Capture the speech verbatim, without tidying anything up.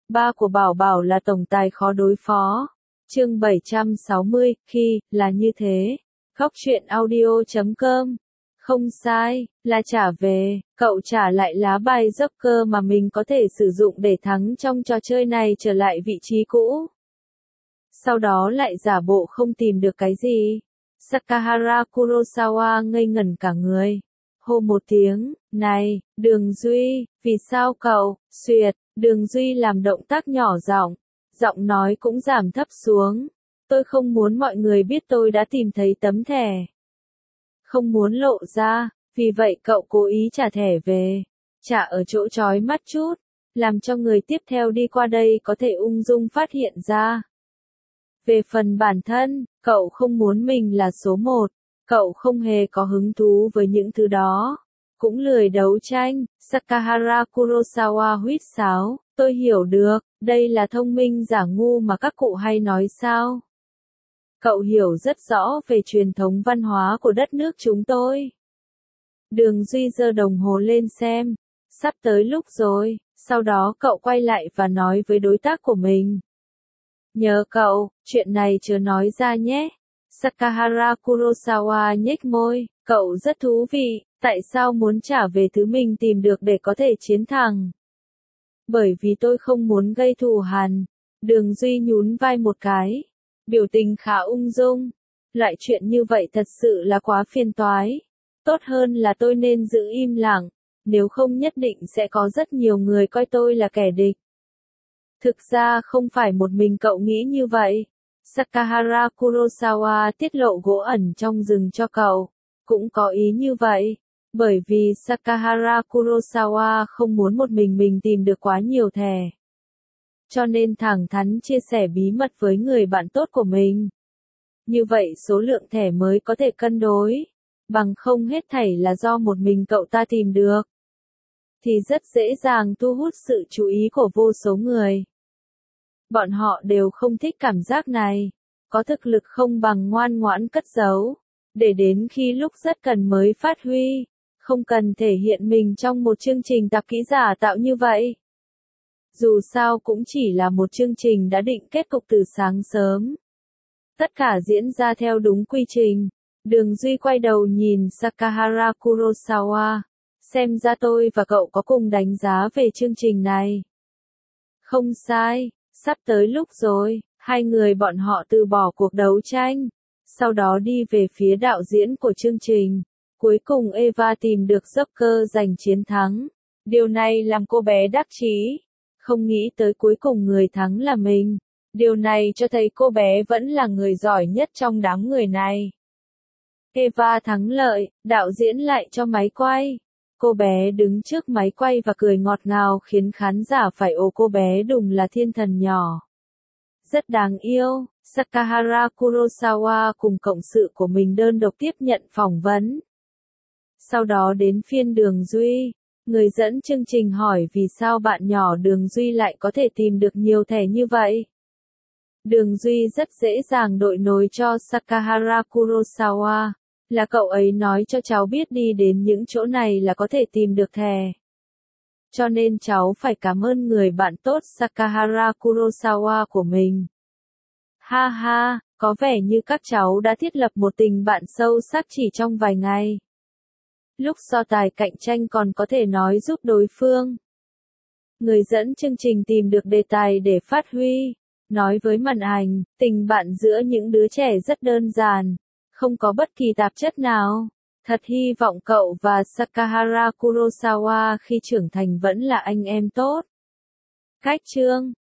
Ba của Bảo Bảo là tổng tài khó đối phó. Chương bảy trăm sáu mươi, khi, là như thế. Góc truyện audio chấm com. Không sai, là trả về, cậu trả lại lá bài Joker mà mình có thể sử dụng để thắng trong trò chơi này trở lại vị trí cũ. Sau đó lại giả bộ không tìm được cái gì. Sakahara Kurosawa ngây ngẩn cả người. Hô một tiếng, này, Đường Duy, vì sao cậu, xuyệt, Đường Duy làm động tác nhỏ giọng, giọng nói cũng giảm thấp xuống. Tôi không muốn mọi người biết tôi đã tìm thấy tấm thẻ. Không muốn lộ ra, vì vậy cậu cố ý trả thẻ về. Trả ở chỗ chói mắt chút, làm cho người tiếp theo đi qua đây có thể ung dung phát hiện ra. Về phần bản thân, cậu không muốn mình là số một. Cậu không hề có hứng thú với những thứ đó. Cũng lười đấu tranh. Sakahara Kurosawa huýt sáo. Tôi hiểu được, đây là thông minh giả ngu mà các cụ hay nói sao. Cậu hiểu rất rõ về truyền thống văn hóa của đất nước chúng tôi. Đường Duy giơ đồng hồ lên xem. Sắp tới lúc rồi. Sau đó cậu quay lại và nói với đối tác của mình. Nhớ cậu, chuyện này chớ nói ra nhé. Sakahara Kurosawa nhếch môi, cậu rất thú vị, tại sao muốn trả về thứ mình tìm được để có thể chiến thắng? Bởi vì tôi không muốn gây thù hằn. Đường Duy nhún vai một cái, biểu tình khá ung dung. Loại chuyện như vậy thật sự là quá phiền toái. Tốt hơn là tôi nên giữ im lặng, nếu không nhất định sẽ có rất nhiều người coi tôi là kẻ địch. Thực ra không phải một mình cậu nghĩ như vậy. Sakahara Kurosawa tiết lộ gỗ ẩn trong rừng cho cậu, cũng có ý như vậy, bởi vì Sakahara Kurosawa không muốn một mình mình tìm được quá nhiều thẻ. Cho nên thẳng thắn chia sẻ bí mật với người bạn tốt của mình. Như vậy số lượng thẻ mới có thể cân đối, bằng không hết thảy là do một mình cậu ta tìm được. Thì rất dễ dàng thu hút sự chú ý của vô số người. Bọn họ đều không thích cảm giác này. Có thực lực không bằng ngoan ngoãn cất giấu. Để đến khi lúc rất cần mới phát huy. Không cần thể hiện mình trong một chương trình tạp kỹ giả tạo như vậy. Dù sao cũng chỉ là một chương trình đã định kết cục từ sáng sớm. Tất cả diễn ra theo đúng quy trình. Đường Duy quay đầu nhìn Sakahara Kurosawa. Xem ra tôi và cậu có cùng đánh giá về chương trình này. Không sai. Sắp tới lúc rồi, hai người bọn họ từ bỏ cuộc đấu tranh, sau đó đi về phía đạo diễn của chương trình. Cuối cùng Eva tìm được Joker giành chiến thắng. Điều này làm cô bé đắc chí, không nghĩ tới cuối cùng người thắng là mình. Điều này cho thấy cô bé vẫn là người giỏi nhất trong đám người này. Eva thắng lợi, đạo diễn lại cho máy quay. Cô bé đứng trước máy quay và cười ngọt ngào khiến khán giả phải ồ cô bé đúng là thiên thần nhỏ. Rất đáng yêu, Sakahara Kurosawa cùng cộng sự của mình đơn độc tiếp nhận phỏng vấn. Sau đó đến phiên Đường Duy, người dẫn chương trình hỏi vì sao bạn nhỏ Đường Duy lại có thể tìm được nhiều thẻ như vậy. Đường Duy rất dễ dàng đội nối cho Sakahara Kurosawa. Là cậu ấy nói cho cháu biết đi đến những chỗ này là có thể tìm được thẻ. Cho nên cháu phải cảm ơn người bạn tốt Sakahara Kurosawa của mình. Ha ha, có vẻ như các cháu đã thiết lập một tình bạn sâu sắc chỉ trong vài ngày. Lúc so tài cạnh tranh còn có thể nói giúp đối phương. Người dẫn chương trình tìm được đề tài để phát huy. Nói với màn ảnh, tình bạn giữa những đứa trẻ rất đơn giản. Không có bất kỳ tạp chất nào. Thật hy vọng cậu và Sakahara Kurosawa khi trưởng thành vẫn là anh em tốt. Cách chương